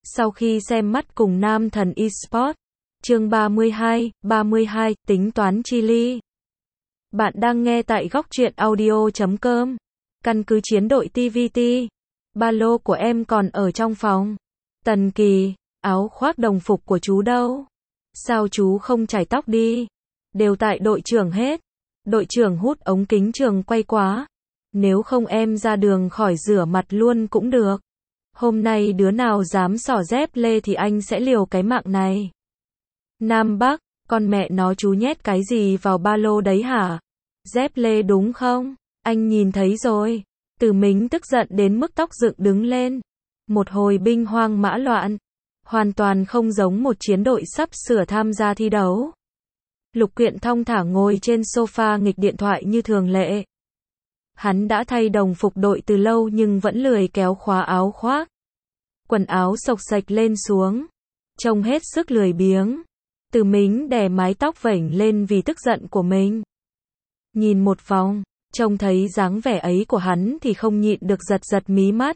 Sau khi xem mắt cùng Nam Thần Esports, chương 32, tính toán chi ly. Bạn đang nghe tại góc truyện audio.com. Căn cứ chiến đội TVT. Ba lô của em còn ở trong phòng. Tần Kỳ, áo khoác đồng phục của chú đâu? Sao chú không chải tóc đi? Đều tại đội trưởng hết. Đội trưởng hút ống kính trường quay quá. Nếu không em ra đường khỏi rửa mặt luôn cũng được. Hôm nay đứa nào dám xỏ dép lê thì anh sẽ liều cái mạng này. Nam Bắc, con mẹ nó chú nhét cái gì vào ba lô đấy hả? Dép lê đúng không? Anh nhìn thấy rồi. Từ Mính tức giận đến mức tóc dựng đứng lên. Một hồi binh hoang mã loạn. Hoàn toàn không giống một chiến đội sắp sửa tham gia thi đấu. Lục Quyện thong thả ngồi trên sofa nghịch điện thoại như thường lệ. Hắn đã thay đồng phục đội từ lâu nhưng vẫn lười kéo khóa áo khoác. Quần áo xộc xệch lên xuống. Trông hết sức lười biếng. Từ Mính đè mái tóc vểnh lên vì tức giận của mình. Nhìn một vòng, trông thấy dáng vẻ ấy của hắn thì không nhịn được giật giật mí mắt.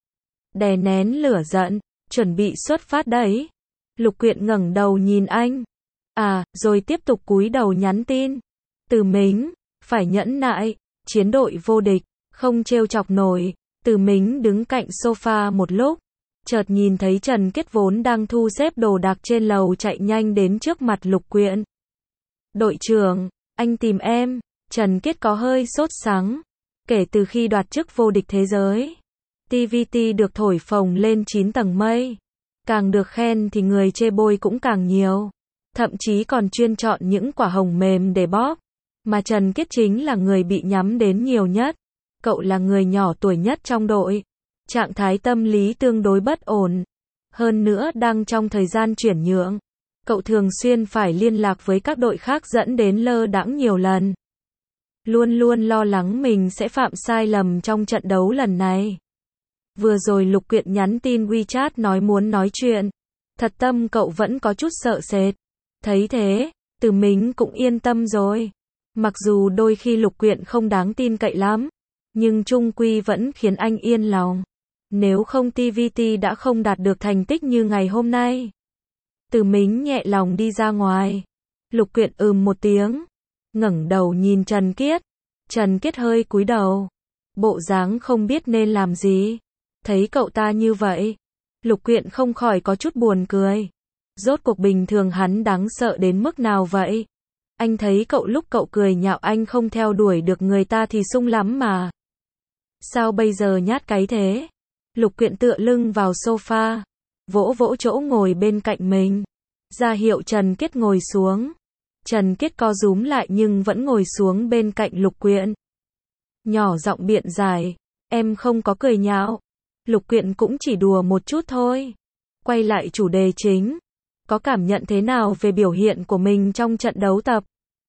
Đè nén lửa giận, chuẩn bị xuất phát đấy. Lục Quyện ngẩng đầu nhìn anh. Rồi tiếp tục cúi đầu nhắn tin. Từ Mính, phải nhẫn nại, chiến đội vô địch, không trêu chọc nổi. Từ Mính đứng cạnh sofa một lúc, chợt nhìn thấy Trần Kết vốn đang thu xếp đồ đạc trên lầu chạy nhanh đến trước mặt Lục Quyện. Đội trưởng, anh tìm em. Trần Kết có hơi sốt sắng. Kể từ khi đoạt chức vô địch thế giới, TVT được thổi phồng lên 9 tầng mây. Càng được khen thì người chê bôi cũng càng nhiều. Thậm chí còn chuyên chọn những quả hồng mềm để bóp. Mà Trần Kết chính là người bị nhắm đến nhiều nhất. Cậu là người nhỏ tuổi nhất trong đội. Trạng thái tâm lý tương đối bất ổn. Hơn nữa đang trong thời gian chuyển nhượng. Cậu thường xuyên phải liên lạc với các đội khác dẫn đến lơ đãng nhiều lần. Luôn luôn lo lắng mình sẽ phạm sai lầm trong trận đấu lần này. Vừa rồi Lục Quyện nhắn tin WeChat nói muốn nói chuyện. Thật tâm cậu vẫn có chút sợ sệt. Thấy thế, Từ Mính cũng yên tâm rồi. Mặc dù đôi khi Lục Quyện không đáng tin cậy lắm, nhưng chung quy vẫn khiến anh yên lòng. Nếu không TVT đã không đạt được thành tích như ngày hôm nay. Từ Mính nhẹ lòng đi ra ngoài. Lục Quyện một tiếng, ngẩng đầu nhìn Trần Kiết. Trần Kiết hơi cúi đầu, bộ dáng không biết nên làm gì. Thấy cậu ta như vậy, Lục Quyện không khỏi có chút buồn cười. Rốt cuộc bình thường hắn đáng sợ đến mức nào vậy? Anh thấy cậu lúc cậu cười nhạo anh không theo đuổi được người ta thì sung lắm mà. Sao bây giờ nhát cái thế? Lục Quyện tựa lưng vào sofa, vỗ vỗ chỗ ngồi bên cạnh mình, ra hiệu Trần Kiết ngồi xuống. Trần Kiết co rúm lại nhưng vẫn ngồi xuống bên cạnh Lục Quyện. Nhỏ giọng biện giải, em không có cười nhạo. Lục Quyện cũng chỉ đùa một chút thôi. Quay lại chủ đề chính. Có cảm nhận thế nào về biểu hiện của mình trong trận đấu tập?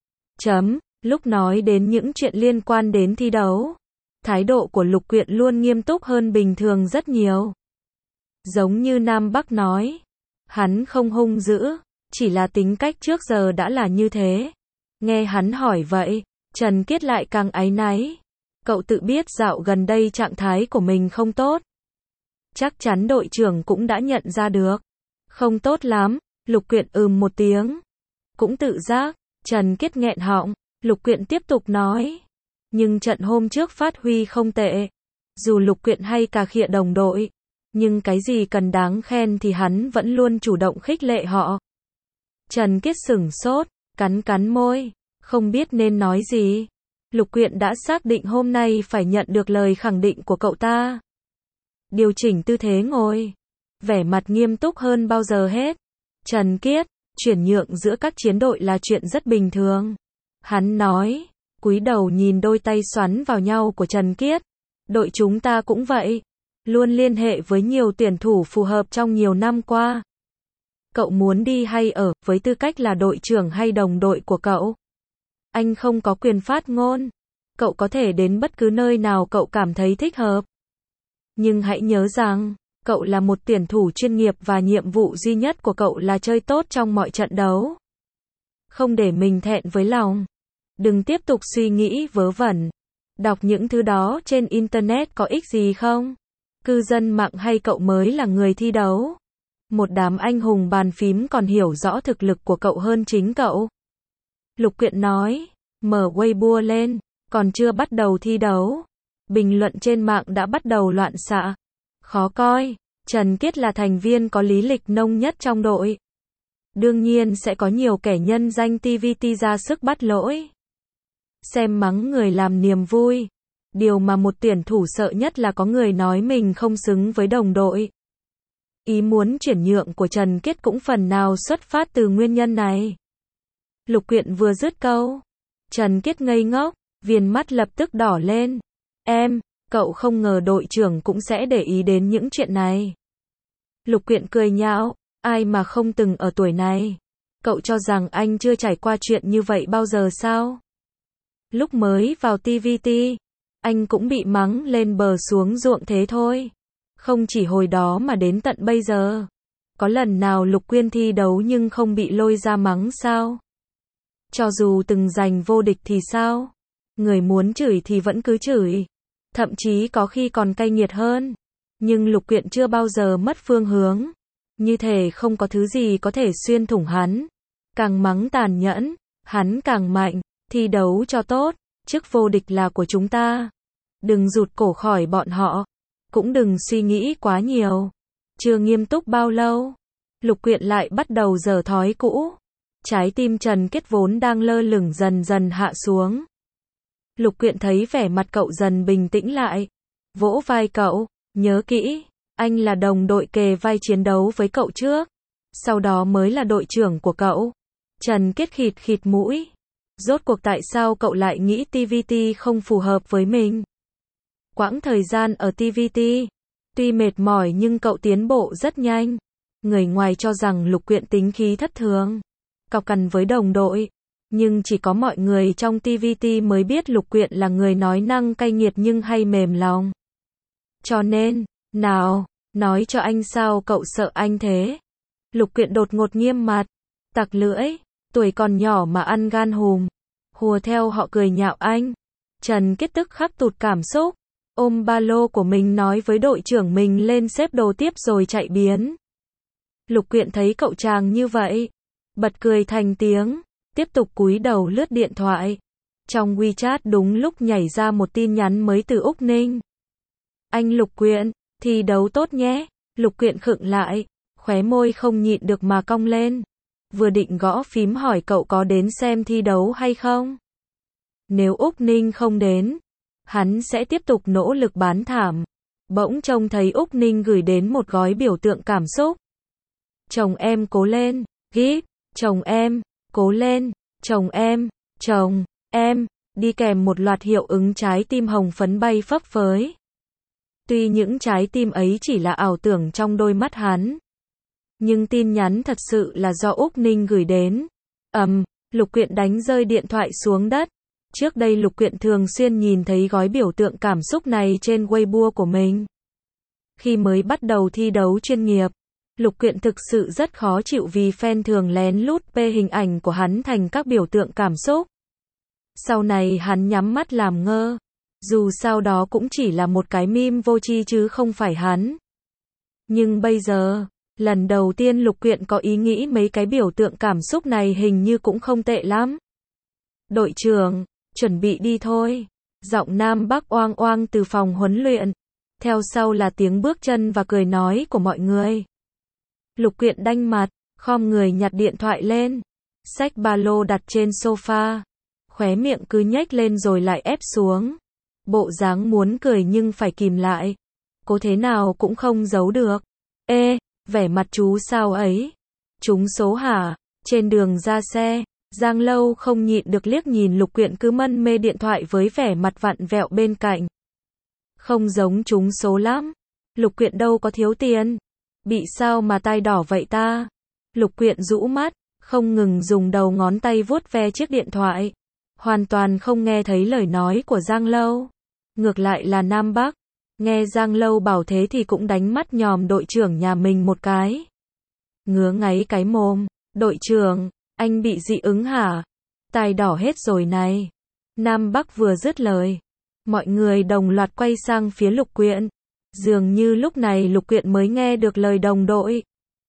Lúc nói đến những chuyện liên quan đến thi đấu, thái độ của Lục Quyện luôn nghiêm túc hơn bình thường rất nhiều. Giống như Nam Bắc nói, hắn không hung dữ, chỉ là tính cách trước giờ đã là như thế. Nghe hắn hỏi vậy, Trần Kiết lại càng áy náy. Cậu tự biết dạo gần đây trạng thái của mình không tốt. Chắc chắn đội trưởng cũng đã nhận ra được. Không tốt lắm. Lục Quyện một tiếng. Cũng tự giác. Trần Kiết nghẹn họng. Lục Quyện tiếp tục nói. Nhưng trận hôm trước phát huy không tệ. Dù Lục Quyện hay cà khịa đồng đội, nhưng cái gì cần đáng khen thì hắn vẫn luôn chủ động khích lệ họ. Trần Kiết sửng sốt, cắn môi, không biết nên nói gì. Lục Quyện đã xác định hôm nay phải nhận được lời khẳng định của cậu ta. Điều chỉnh tư thế ngồi, vẻ mặt nghiêm túc hơn bao giờ hết. Trần Kiết, chuyển nhượng giữa các chiến đội là chuyện rất bình thường. Hắn nói, cúi đầu nhìn đôi tay xoắn vào nhau của Trần Kiết. Đội chúng ta cũng vậy. Luôn liên hệ với nhiều tuyển thủ phù hợp trong nhiều năm qua. Cậu muốn đi hay ở, với tư cách là đội trưởng hay đồng đội của cậu? Anh không có quyền phát ngôn. Cậu có thể đến bất cứ nơi nào cậu cảm thấy thích hợp. Nhưng hãy nhớ rằng, cậu là một tuyển thủ chuyên nghiệp và nhiệm vụ duy nhất của cậu là chơi tốt trong mọi trận đấu. Không để mình thẹn với lòng. Đừng tiếp tục suy nghĩ vớ vẩn. Đọc những thứ đó trên Internet có ích gì không? Cư dân mạng hay cậu mới là người thi đấu? Một đám anh hùng bàn phím còn hiểu rõ thực lực của cậu hơn chính cậu. Lục Quyện nói, mở Weibo lên, còn chưa bắt đầu thi đấu. Bình luận trên mạng đã bắt đầu loạn xạ. Khó coi, Trần Kiết là thành viên có lý lịch nông nhất trong đội. Đương nhiên sẽ có nhiều kẻ nhân danh TVT ra sức bắt lỗi. Xem mắng người làm niềm vui. Điều mà một tuyển thủ sợ nhất là có người nói mình không xứng với đồng đội. Ý muốn chuyển nhượng của Trần Kiết cũng phần nào xuất phát từ nguyên nhân này. Lục Quyện vừa dứt câu, Trần Kiết ngây ngốc, viền mắt lập tức đỏ lên. Cậu không ngờ đội trưởng cũng sẽ để ý đến những chuyện này. Lục Quyện cười nhạo, ai mà không từng ở tuổi này. Cậu cho rằng anh chưa trải qua chuyện như vậy bao giờ sao? Lúc mới vào TVT, anh cũng bị mắng lên bờ xuống ruộng thế thôi. Không chỉ hồi đó mà đến tận bây giờ. Có lần nào Lục Quyên thi đấu nhưng không bị lôi ra mắng sao? Cho dù từng giành vô địch thì sao? Người muốn chửi thì vẫn cứ chửi. Thậm chí có khi còn cay nghiệt hơn. Nhưng Lục Quyện chưa bao giờ mất phương hướng. Như thể không có thứ gì có thể xuyên thủng hắn. Càng mắng tàn nhẫn, hắn càng mạnh. Thi đấu cho tốt, chức vô địch là của chúng ta. Đừng rụt cổ khỏi bọn họ. Cũng đừng suy nghĩ quá nhiều. Chưa nghiêm túc bao lâu, Lục Quyện lại bắt đầu dở thói cũ. Trái tim Trần Kiết vốn đang lơ lửng dần dần hạ xuống. Lục Quyện thấy vẻ mặt cậu dần bình tĩnh lại. Vỗ vai cậu, nhớ kỹ, anh là đồng đội kề vai chiến đấu với cậu trước. Sau đó mới là đội trưởng của cậu. Trần Kiết khịt khịt mũi. Rốt cuộc tại sao cậu lại nghĩ TVT không phù hợp với mình? Quãng thời gian ở TVT, tuy mệt mỏi nhưng cậu tiến bộ rất nhanh. Người ngoài cho rằng Lục Quyện tính khí thất thường, cọc cằn với đồng đội. Nhưng chỉ có mọi người trong TVT mới biết Lục Quyện là người nói năng cay nghiệt nhưng hay mềm lòng. Cho nên, nào, nói cho anh sao cậu sợ anh thế? Lục Quyện đột ngột nghiêm mặt, tặc lưỡi, tuổi còn nhỏ mà ăn gan hùm, hùa theo họ cười nhạo anh. Trần Kiết tức khắc tụt cảm xúc, ôm ba lô của mình nói với đội trưởng mình lên xếp đồ tiếp rồi chạy biến. Lục Quyện thấy cậu chàng như vậy, bật cười thành tiếng, tiếp tục cúi đầu lướt điện thoại. Trong WeChat đúng lúc nhảy ra một tin nhắn mới từ Úc Ninh. Anh Lục Quyện, thi đấu tốt nhé. Lục Quyện khựng lại, khóe môi không nhịn được mà cong lên. Vừa định gõ phím hỏi cậu có đến xem thi đấu hay không. Nếu Úc Ninh không đến, hắn sẽ tiếp tục nỗ lực bán thảm. Bỗng trông thấy Úc Ninh gửi đến một gói biểu tượng cảm xúc. Chồng em cố lên, ghi, chồng em, cố lên, chồng em, đi kèm một loạt hiệu ứng trái tim hồng phấn bay phấp phới. Tuy những trái tim ấy chỉ là ảo tưởng trong đôi mắt hắn, nhưng tin nhắn thật sự là do Úc Ninh gửi đến. Lục Quyện đánh rơi điện thoại xuống đất. Trước đây Lục Quyện thường xuyên nhìn thấy gói biểu tượng cảm xúc này trên Weibo của mình. Khi mới bắt đầu thi đấu chuyên nghiệp, Lục Quyện thực sự rất khó chịu vì fan thường lén lút pê hình ảnh của hắn thành các biểu tượng cảm xúc. Sau này hắn nhắm mắt làm ngơ. Dù sao đó cũng chỉ là một cái meme vô tri chứ không phải hắn. Nhưng bây giờ, lần đầu tiên Lục Quyện có ý nghĩ mấy cái biểu tượng cảm xúc này hình như cũng không tệ lắm. Đội trưởng, chuẩn bị đi thôi. Giọng Nam Bắc oang oang từ phòng huấn luyện. Theo sau là tiếng bước chân và cười nói của mọi người. Lục Quyện đanh mặt, khom người nhặt điện thoại lên. Xách ba lô đặt trên sofa. Khóe miệng cứ nhếch lên rồi lại ép xuống. Bộ dáng muốn cười nhưng phải kìm lại. Cố thế nào cũng không giấu được. Vẻ mặt chú sao ấy? Trúng số hả? Trên đường ra xe, Giang Lâu không nhịn được liếc nhìn Lục Quyện cứ mân mê điện thoại với vẻ mặt vặn vẹo bên cạnh. Không giống trúng số lắm. Lục Quyện đâu có thiếu tiền. Bị sao mà tai đỏ vậy ta? Lục Quyện rũ mắt, không ngừng dùng đầu ngón tay vuốt ve chiếc điện thoại. Hoàn toàn không nghe thấy lời nói của Giang Lâu. Ngược lại là Nam Bắc. Nghe Giang Lâu bảo thế thì cũng đánh mắt nhòm đội trưởng nhà mình một cái. Ngứa ngáy cái mồm. Đội trưởng, anh bị dị ứng hả? Tai đỏ hết rồi này. Nam Bắc vừa dứt lời, mọi người đồng loạt quay sang phía Lục Quyện. Dường như lúc này Lục Quyện mới nghe được lời đồng đội.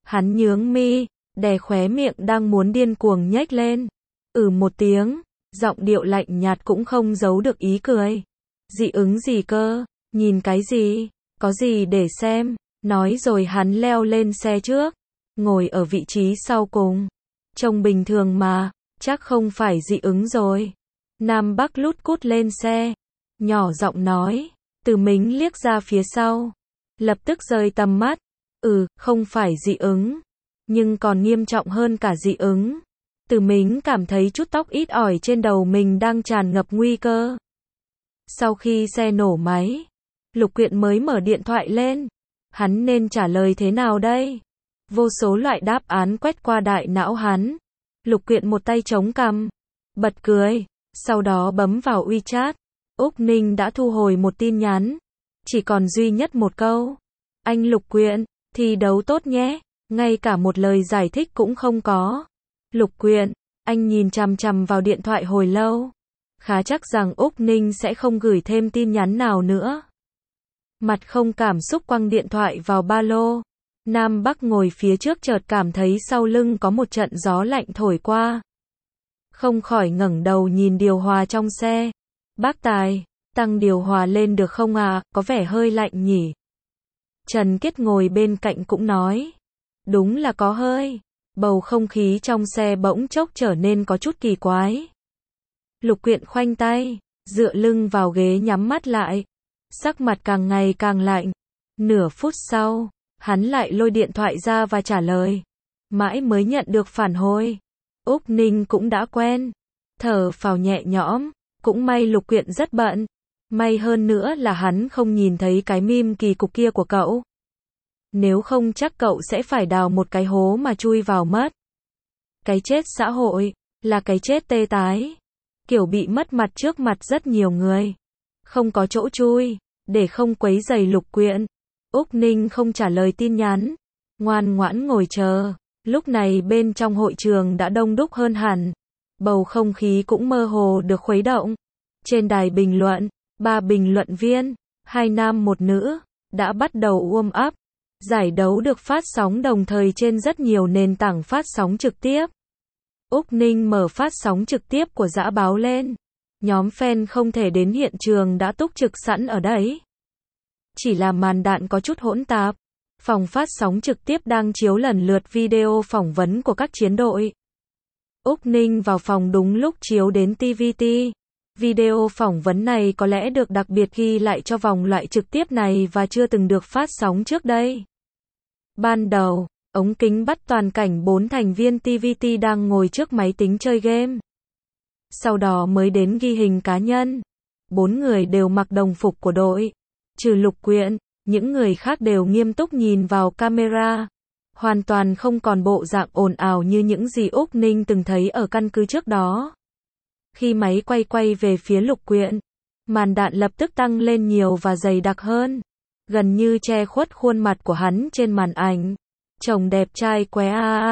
Hắn nhướng mi, đè khóe miệng đang muốn điên cuồng nhếch lên. Một tiếng, giọng điệu lạnh nhạt cũng không giấu được ý cười. Dị ứng gì cơ? Nhìn cái gì? Có gì để xem? Nói rồi hắn leo lên xe trước, ngồi ở vị trí sau cùng. Trông bình thường mà, chắc không phải dị ứng rồi. Nam Bắc lút cút lên xe, nhỏ giọng nói. Từ Mính liếc ra phía sau, lập tức rời tầm mắt. Không phải dị ứng, nhưng còn nghiêm trọng hơn cả dị ứng. Từ Mính cảm thấy chút tóc ít ỏi trên đầu mình đang tràn ngập nguy cơ. Sau khi xe nổ máy, Lục Quyện mới mở điện thoại lên. Hắn nên trả lời thế nào đây? Vô số loại đáp án quét qua đại não hắn. Lục Quyện một tay chống cằm, bật cười, sau đó bấm vào WeChat. Úc Ninh đã thu hồi một tin nhắn, chỉ còn duy nhất một câu. Anh Lục Quyện, thi đấu tốt nhé, ngay cả một lời giải thích cũng không có. Lục Quyện, anh nhìn chằm chằm vào điện thoại hồi lâu, khá chắc rằng Úc Ninh sẽ không gửi thêm tin nhắn nào nữa. Mặt không cảm xúc quăng điện thoại vào ba lô. Nam Bắc ngồi phía trước chợt cảm thấy sau lưng có một trận gió lạnh thổi qua. Không khỏi ngẩng đầu nhìn điều hòa trong xe. Bác Tài, tăng điều hòa lên được không à, có vẻ hơi lạnh nhỉ. Trần Kiết ngồi bên cạnh cũng nói. Đúng là có hơi. Bầu không khí trong xe bỗng chốc trở nên có chút kỳ quái. Lục Quyện khoanh tay, dựa lưng vào ghế nhắm mắt lại. Sắc mặt càng ngày càng lạnh. Nửa phút sau, hắn lại lôi điện thoại ra và trả lời. Mãi mới nhận được phản hồi. Úc Ninh cũng đã quen. Thở phào nhẹ nhõm. Cũng may Lục Quyện rất bận. May hơn nữa là hắn không nhìn thấy cái meme kỳ cục kia của cậu. Nếu không chắc cậu sẽ phải đào một cái hố mà chui vào mất. Cái chết xã hội, là cái chết tê tái. Kiểu bị mất mặt trước mặt rất nhiều người. Không có chỗ chui, để không quấy rầy Lục Quyện. Úc Ninh không trả lời tin nhắn, ngoan ngoãn ngồi chờ. Lúc này bên trong hội trường đã đông đúc hơn hẳn. Bầu không khí cũng mơ hồ được khuấy động. Trên đài bình luận, 3 bình luận viên, 2 nam 1 nữ, đã bắt đầu warm up. Giải đấu được phát sóng đồng thời trên rất nhiều nền tảng phát sóng trực tiếp. Úc Ninh mở phát sóng trực tiếp của Dã Báo lên. Nhóm fan không thể đến hiện trường đã túc trực sẵn ở đấy. Chỉ là màn đạn có chút hỗn tạp. Phòng phát sóng trực tiếp đang chiếu lần lượt video phỏng vấn của các chiến đội. Úc Ninh vào phòng đúng lúc chiếu đến TVT. Video phỏng vấn này có lẽ được đặc biệt ghi lại cho vòng loại trực tiếp này và chưa từng được phát sóng trước đây. Ban đầu, ống kính bắt toàn cảnh 4 thành viên TVT đang ngồi trước máy tính chơi game. Sau đó mới đến ghi hình cá nhân. 4 người đều mặc đồng phục của đội. Trừ Lục Quyện, những người khác đều nghiêm túc nhìn vào camera. Hoàn toàn không còn bộ dạng ồn ào như những gì Úc Ninh từng thấy ở căn cứ trước đó. Khi máy quay về phía Lục Quyện, màn đạn lập tức tăng lên nhiều và dày đặc hơn. Gần như che khuất khuôn mặt của hắn trên màn ảnh. Chồng đẹp trai quá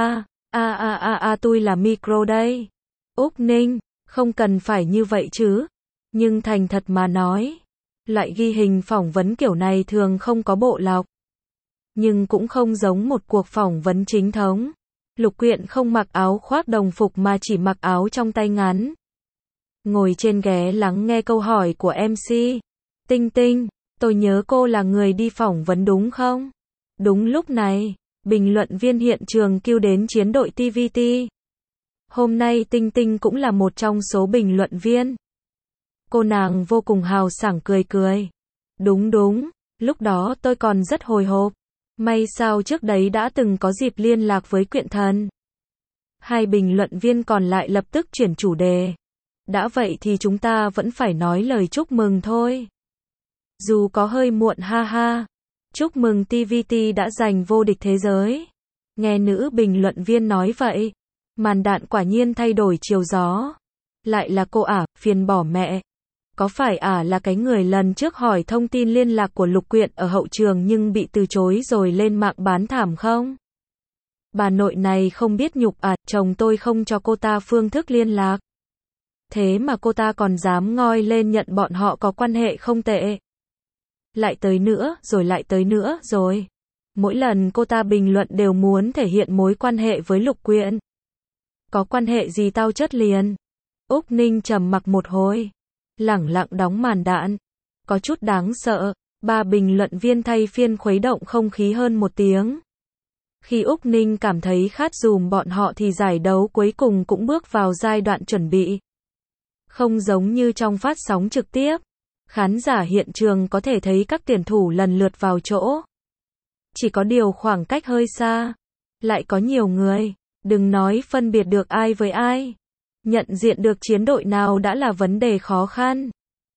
tôi là micro đây. Úc Ninh, không cần phải như vậy chứ. Nhưng thành thật mà nói, loại ghi hình phỏng vấn kiểu này thường không có bộ lọc. Nhưng cũng không giống một cuộc phỏng vấn chính thống. Lục Quyện không mặc áo khoác đồng phục mà chỉ mặc áo trong tay ngắn. Ngồi trên ghế lắng nghe câu hỏi của MC. Tinh Tinh, tôi nhớ cô là người đi phỏng vấn đúng không? Đúng lúc này, bình luận viên hiện trường kêu đến chiến đội TVT. Hôm nay Tinh Tinh cũng là một trong số bình luận viên. Cô nàng vô cùng hào sảng cười cười. Đúng, lúc đó tôi còn rất hồi hộp. May sao trước đấy đã từng có dịp liên lạc với Quyện Thần. Hai bình luận viên còn lại lập tức chuyển chủ đề. Đã vậy thì chúng ta vẫn phải nói lời chúc mừng thôi. Dù có hơi muộn ha ha. Chúc mừng TVT đã giành vô địch thế giới. Nghe nữ bình luận viên nói vậy. Màn đạn quả nhiên thay đổi chiều gió. Lại là cô phiền bỏ mẹ. Có phải là cái người lần trước hỏi thông tin liên lạc của Lục Quyện ở hậu trường nhưng bị từ chối rồi lên mạng bán thảm không? Bà nội này không biết nhục chồng tôi không cho cô ta phương thức liên lạc. Thế mà cô ta còn dám ngoi lên nhận bọn họ có quan hệ không tệ. Lại tới nữa rồi. Mỗi lần cô ta bình luận đều muốn thể hiện mối quan hệ với Lục Quyện. Có quan hệ gì tao chất liền. Úc Ninh trầm mặc một hồi. Lẳng lặng đóng màn đạn. Có chút đáng sợ. Ba bình luận viên thay phiên khuấy động không khí hơn một tiếng. Khi Úc Ninh cảm thấy khát dùm bọn họ thì giải đấu cuối cùng cũng bước vào giai đoạn chuẩn bị. Không giống như trong phát sóng trực tiếp. Khán giả hiện trường có thể thấy các tuyển thủ lần lượt vào chỗ. Chỉ có điều khoảng cách hơi xa. Lại có nhiều người. Đừng nói phân biệt được ai với ai. Nhận diện được chiến đội nào đã là vấn đề khó khăn.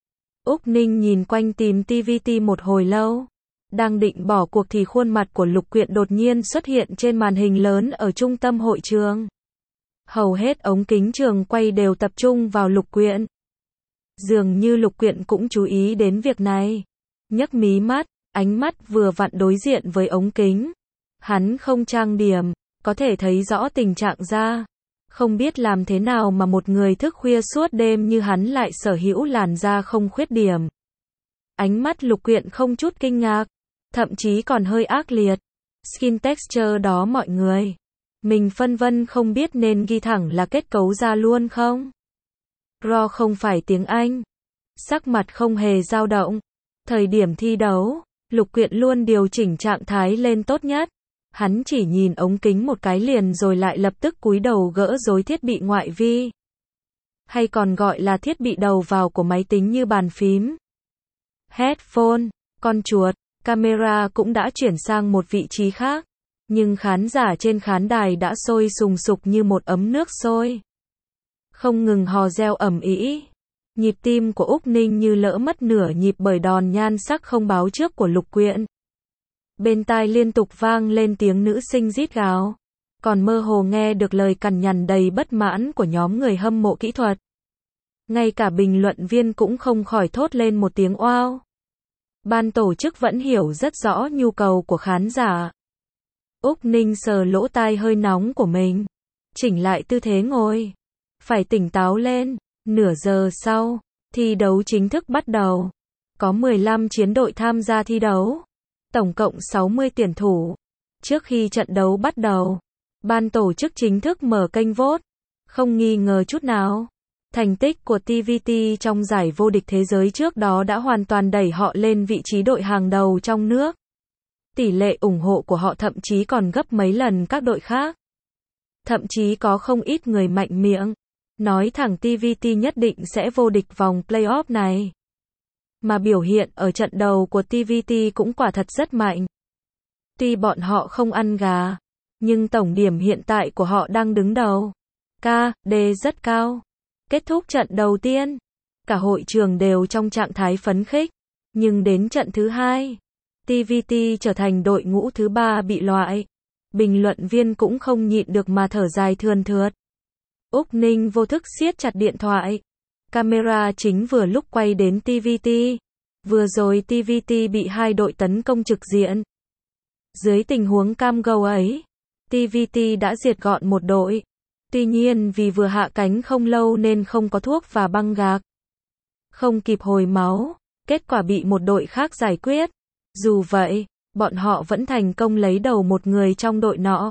Úc Ninh nhìn quanh tìm TVT một hồi lâu. Đang định bỏ cuộc thì khuôn mặt của Lục Quyện đột nhiên xuất hiện trên màn hình lớn ở trung tâm hội trường. Hầu hết ống kính trường quay đều tập trung vào Lục Quyện. Dường như Lục Quyện cũng chú ý đến việc này. Nhấc mí mắt, ánh mắt vừa vặn đối diện với ống kính. Hắn không trang điểm, có thể thấy rõ tình trạng da. Không biết làm thế nào mà một người thức khuya suốt đêm như hắn lại sở hữu làn da không khuyết điểm. Ánh mắt Lục Quyện không chút kinh ngạc, thậm chí còn hơi ác liệt. Skin texture đó mọi người. Mình phân vân không biết nên ghi thẳng là kết cấu da luôn không? Raw không phải tiếng Anh. Sắc mặt không hề dao động. Thời điểm thi đấu, Lục Quyện luôn điều chỉnh trạng thái lên tốt nhất. Hắn chỉ nhìn ống kính một cái liền rồi lại lập tức cúi đầu gỡ rối thiết bị ngoại vi. Hay còn gọi là thiết bị đầu vào của máy tính như bàn phím, headphone, con chuột, camera cũng đã chuyển sang một vị trí khác. Nhưng khán giả trên khán đài đã sôi sùng sục như một ấm nước sôi. Không ngừng hò reo ầm ĩ. Nhịp tim của Úc Ninh như lỡ mất nửa nhịp bởi đòn nhan sắc không báo trước của Lục Quyện. Bên tai liên tục vang lên tiếng nữ sinh rít gào. Còn mơ hồ nghe được lời cằn nhằn đầy bất mãn của nhóm người hâm mộ kỹ thuật. Ngay cả bình luận viên cũng không khỏi thốt lên một tiếng oao. Ban tổ chức vẫn hiểu rất rõ nhu cầu của khán giả. Úc Ninh sờ lỗ tai hơi nóng của mình. Chỉnh lại tư thế ngồi. Phải tỉnh táo lên. Nửa giờ sau, thi đấu chính thức bắt đầu. Có 15 chiến đội tham gia thi đấu. Tổng cộng 60 tuyển thủ. Trước khi trận đấu bắt đầu, ban tổ chức chính thức mở kênh vote. Không nghi ngờ chút nào. Thành tích của TVT trong giải vô địch thế giới trước đó đã hoàn toàn đẩy họ lên vị trí đội hàng đầu trong nước. Tỷ lệ ủng hộ của họ thậm chí còn gấp mấy lần các đội khác. Thậm chí có không ít người mạnh miệng nói thẳng TVT nhất định sẽ vô địch vòng playoff này. Mà biểu hiện ở trận đầu của TVT cũng quả thật rất mạnh. Tuy bọn họ không ăn gà, nhưng tổng điểm hiện tại của họ đang đứng đầu. KD rất cao. Kết thúc trận đầu tiên, cả hội trường đều trong trạng thái phấn khích. Nhưng đến trận thứ hai, TVT trở thành đội ngũ thứ 3 bị loại. Bình luận viên cũng không nhịn được mà thở dài thườn thượt. Úc Ninh vô thức siết chặt điện thoại. Camera chính vừa lúc quay đến TVT. Vừa rồi TVT bị hai đội tấn công trực diện. Dưới tình huống cam go ấy, TVT đã diệt gọn một đội. Tuy nhiên vì vừa hạ cánh không lâu nên không có thuốc và băng gạc. Không kịp hồi máu, kết quả bị một đội khác giải quyết. Dù vậy, bọn họ vẫn thành công lấy đầu một người trong đội nọ.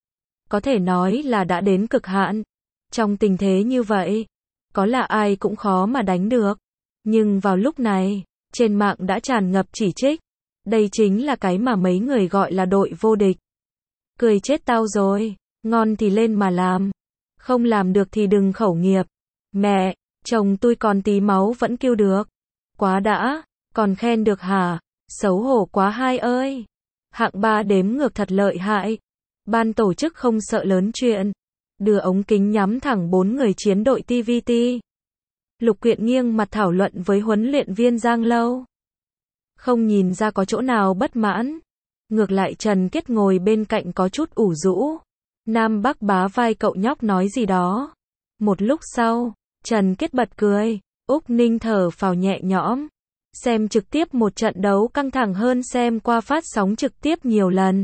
Có thể nói là đã đến cực hạn. Trong tình thế như vậy, có là ai cũng khó mà đánh được. Nhưng vào lúc này, trên mạng đã tràn ngập chỉ trích. Đây chính là cái mà mấy người gọi là đội vô địch. Cười chết tao rồi, ngon thì lên mà làm. Không làm được thì đừng khẩu nghiệp. Mẹ, chồng tôi còn tí máu vẫn kêu được. Quá đã, còn khen được hả? Xấu hổ quá hai ơi. Hạng 3 đếm ngược thật lợi hại. Ban tổ chức không sợ lớn chuyện. Đưa ống kính nhắm thẳng 4 người chiến đội TVT. Lục Quyện nghiêng mặt thảo luận với huấn luyện viên Giang Lâu. Không nhìn ra có chỗ nào bất mãn. Ngược lại Trần Kết ngồi bên cạnh có chút ủ rũ. Nam Bắc bá vai cậu nhóc nói gì đó. Một lúc sau, Trần Kết bật cười. Úc Ninh thở phào nhẹ nhõm. Xem trực tiếp một trận đấu căng thẳng hơn xem qua phát sóng trực tiếp nhiều lần.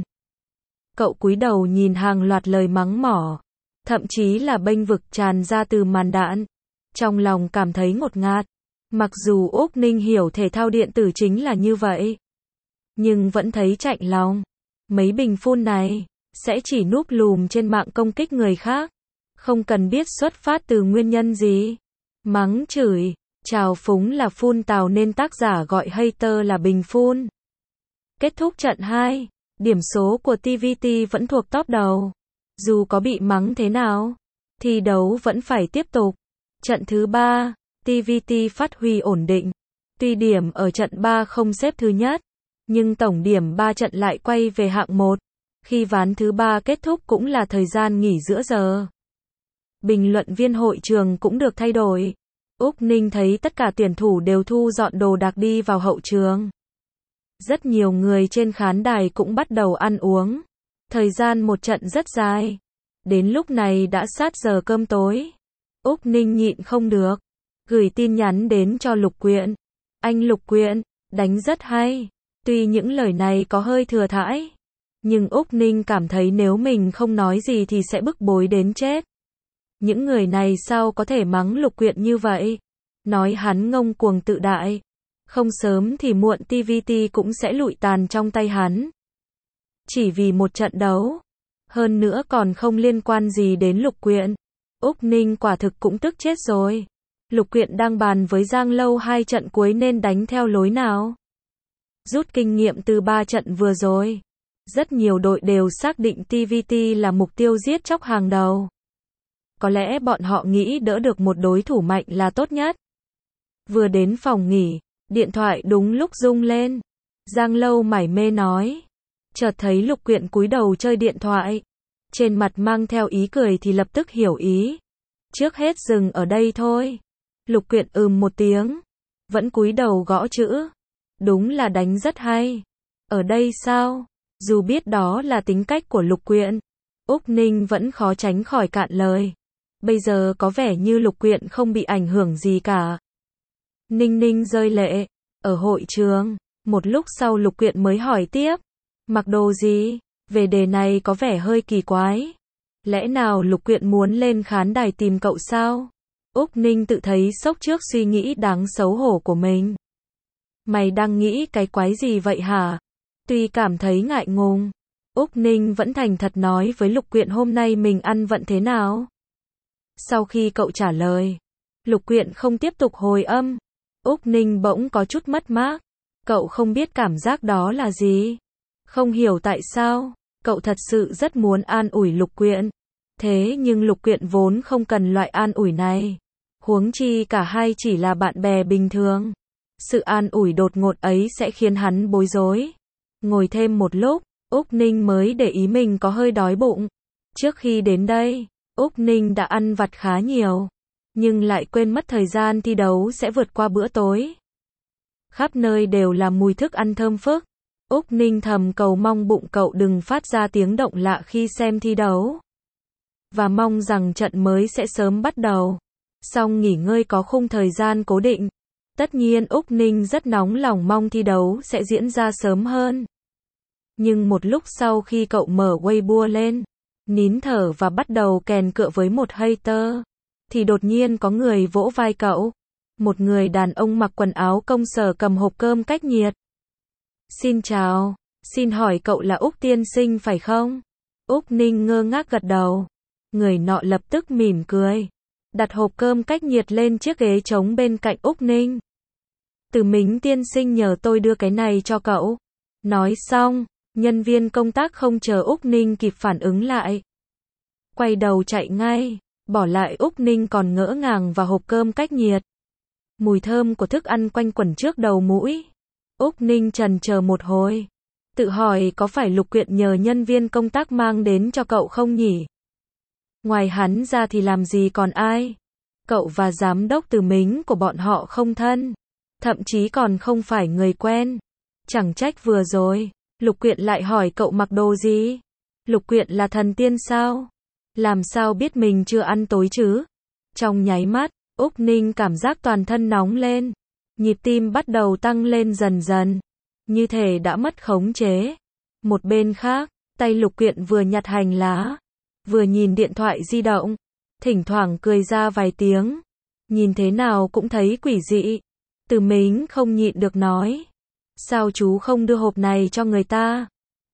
Cậu cúi đầu nhìn hàng loạt lời mắng mỏ. Thậm chí là bênh vực tràn ra từ màn đạn. Trong lòng cảm thấy ngột ngạt. Mặc dù Úc Ninh hiểu thể thao điện tử chính là như vậy, nhưng vẫn thấy chạnh lòng. Mấy bình phun này sẽ chỉ núp lùm trên mạng công kích người khác, không cần biết xuất phát từ nguyên nhân gì. Mắng chửi, trào phúng là phun tào nên tác giả gọi hater là bình phun. Kết thúc trận 2, điểm số của TVT vẫn thuộc top đầu. Dù có bị mắng thế nào, thi đấu vẫn phải tiếp tục. Trận thứ 3, TVT phát huy ổn định. Tuy điểm ở trận 3 không xếp thứ nhất, nhưng tổng điểm 3 trận lại quay về hạng 1. Khi ván thứ 3 kết thúc cũng là thời gian nghỉ giữa giờ. Bình luận viên hội trường cũng được thay đổi. Úc Ninh thấy tất cả tuyển thủ đều thu dọn đồ đạc đi vào hậu trường. Rất nhiều người trên khán đài cũng bắt đầu ăn uống. Thời gian một trận rất dài. Đến lúc này đã sát giờ cơm tối. Úc Ninh nhịn không được, gửi tin nhắn đến cho Lục Quyện. Anh Lục Quyện, đánh rất hay. Tuy những lời này có hơi thừa thãi, nhưng Úc Ninh cảm thấy nếu mình không nói gì thì sẽ bức bối đến chết. Những người này sao có thể mắng Lục Quyện như vậy? Nói hắn ngông cuồng tự đại. Không sớm thì muộn TVT cũng sẽ lụi tàn trong tay hắn. Chỉ vì một trận đấu. Hơn nữa còn không liên quan gì đến Lục Quyện. Úc Ninh quả thực cũng tức chết rồi. Lục Quyện đang bàn với Giang Lâu 2 trận cuối nên đánh theo lối nào. Rút kinh nghiệm từ 3 trận vừa rồi. Rất nhiều đội đều xác định TVT là mục tiêu giết chóc hàng đầu. Có lẽ bọn họ nghĩ đỡ được một đối thủ mạnh là tốt nhất. Vừa đến phòng nghỉ, điện thoại đúng lúc rung lên. Giang Lâu mải mê nói. Chợt thấy Lục Quyện cúi đầu chơi điện thoại. Trên mặt mang theo ý cười thì lập tức hiểu ý. Trước hết dừng ở đây thôi. Lục Quyện một tiếng. Vẫn cúi đầu gõ chữ. Đúng là đánh rất hay. Ở đây sao? Dù biết đó là tính cách của Lục Quyện, Úc Ninh vẫn khó tránh khỏi cạn lời. Bây giờ có vẻ như Lục Quyện không bị ảnh hưởng gì cả. Ninh Ninh rơi lệ. Ở hội trường, một lúc sau Lục Quyện mới hỏi tiếp. Mặc đồ gì? Về đề này có vẻ hơi kỳ quái. Lẽ nào Lục Quyện muốn lên khán đài tìm cậu sao? Úc Ninh tự thấy sốc trước suy nghĩ đáng xấu hổ của mình. Mày đang nghĩ cái quái gì vậy hả? Tuy cảm thấy ngại ngùng, Úc Ninh vẫn thành thật nói với Lục Quyện hôm nay mình ăn vận thế nào. Sau khi cậu trả lời, Lục Quyện không tiếp tục hồi âm. Úc Ninh bỗng có chút mất mát. Cậu không biết cảm giác đó là gì. Không hiểu tại sao, cậu thật sự rất muốn an ủi Lục Quyện. Thế nhưng Lục Quyện vốn không cần loại an ủi này. Huống chi cả hai chỉ là bạn bè bình thường. Sự an ủi đột ngột ấy sẽ khiến hắn bối rối. Ngồi thêm một lúc, Úc Ninh mới để ý mình có hơi đói bụng. Trước khi đến đây, Úc Ninh đã ăn vặt khá nhiều, nhưng lại quên mất thời gian thi đấu sẽ vượt qua bữa tối. Khắp nơi đều là mùi thức ăn thơm phức. Úc Ninh thầm cầu mong bụng cậu đừng phát ra tiếng động lạ khi xem thi đấu. Và mong rằng trận mới sẽ sớm bắt đầu. Xong nghỉ ngơi có khung thời gian cố định. Tất nhiên Úc Ninh rất nóng lòng mong thi đấu sẽ diễn ra sớm hơn. Nhưng một lúc sau khi cậu mở Weibo lên, nín thở và bắt đầu kèn cựa với một hater, thì đột nhiên có người vỗ vai cậu. Một người đàn ông mặc quần áo công sở cầm hộp cơm cách nhiệt. Xin chào, xin hỏi cậu là Úc tiên sinh phải không? Úc Ninh ngơ ngác gật đầu. Người nọ lập tức mỉm cười, đặt hộp cơm cách nhiệt lên chiếc ghế trống bên cạnh Úc Ninh. Từ Mính tiên sinh nhờ tôi đưa cái này cho cậu. Nói xong, nhân viên công tác không chờ Úc Ninh kịp phản ứng lại, quay đầu chạy ngay, bỏ lại Úc Ninh còn ngỡ ngàng và hộp cơm cách nhiệt. Mùi thơm của thức ăn quanh quẩn trước đầu mũi. Úc Ninh chần chờ một hồi, tự hỏi có phải Lục Quyện nhờ nhân viên công tác mang đến cho cậu không nhỉ? Ngoài hắn ra thì làm gì còn ai? Cậu và giám đốc Từ Mính của bọn họ không thân, thậm chí còn không phải người quen. Chẳng trách vừa rồi, Lục Quyện lại hỏi cậu mặc đồ gì? Lục Quyện là thần tiên sao? Làm sao biết mình chưa ăn tối chứ? Trong nháy mắt, Úc Ninh cảm giác toàn thân nóng lên. Nhịp tim bắt đầu tăng lên dần dần. Như thể đã mất khống chế. Một bên khác, tay Lục Quyện vừa nhặt hành lá, vừa nhìn điện thoại di động. Thỉnh thoảng cười ra vài tiếng. Nhìn thế nào cũng thấy quỷ dị. Từ Mính không nhịn được nói. Sao chú không đưa hộp này cho người ta?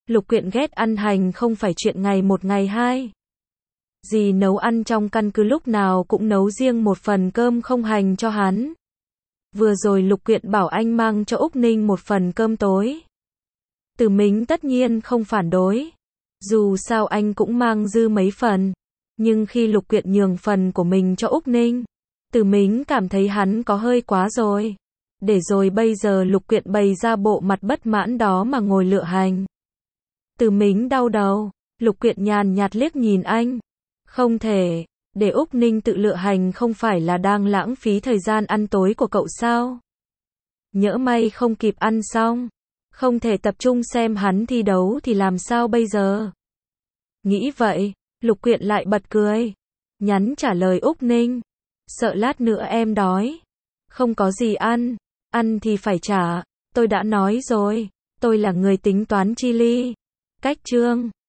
Lục Quyện ghét ăn hành không phải chuyện ngày một ngày hai. Dì nấu ăn trong căn cứ lúc nào cũng nấu riêng một phần cơm không hành cho hắn. Vừa rồi Lục Quyện bảo anh mang cho Úc Ninh một phần cơm tối. Từ Mính tất nhiên không phản đối. Dù sao anh cũng mang dư mấy phần. Nhưng khi Lục Quyện nhường phần của mình cho Úc Ninh, Từ Mính cảm thấy hắn có hơi quá rồi. Để rồi bây giờ Lục Quyện bày ra bộ mặt bất mãn đó mà ngồi lựa hành. Từ Mính đau đầu. Lục Quyện nhàn nhạt liếc nhìn anh. Không thể, để Úc Ninh tự lựa hành không phải là đang lãng phí thời gian ăn tối của cậu sao? Nhỡ may không kịp ăn xong, không thể tập trung xem hắn thi đấu thì làm sao bây giờ? Nghĩ vậy, Lục Quyện lại bật cười. Nhắn trả lời Úc Ninh. Sợ lát nữa em đói. Không có gì ăn thì phải trả. Tôi đã nói rồi, tôi là người tính toán chi ly. Cách chương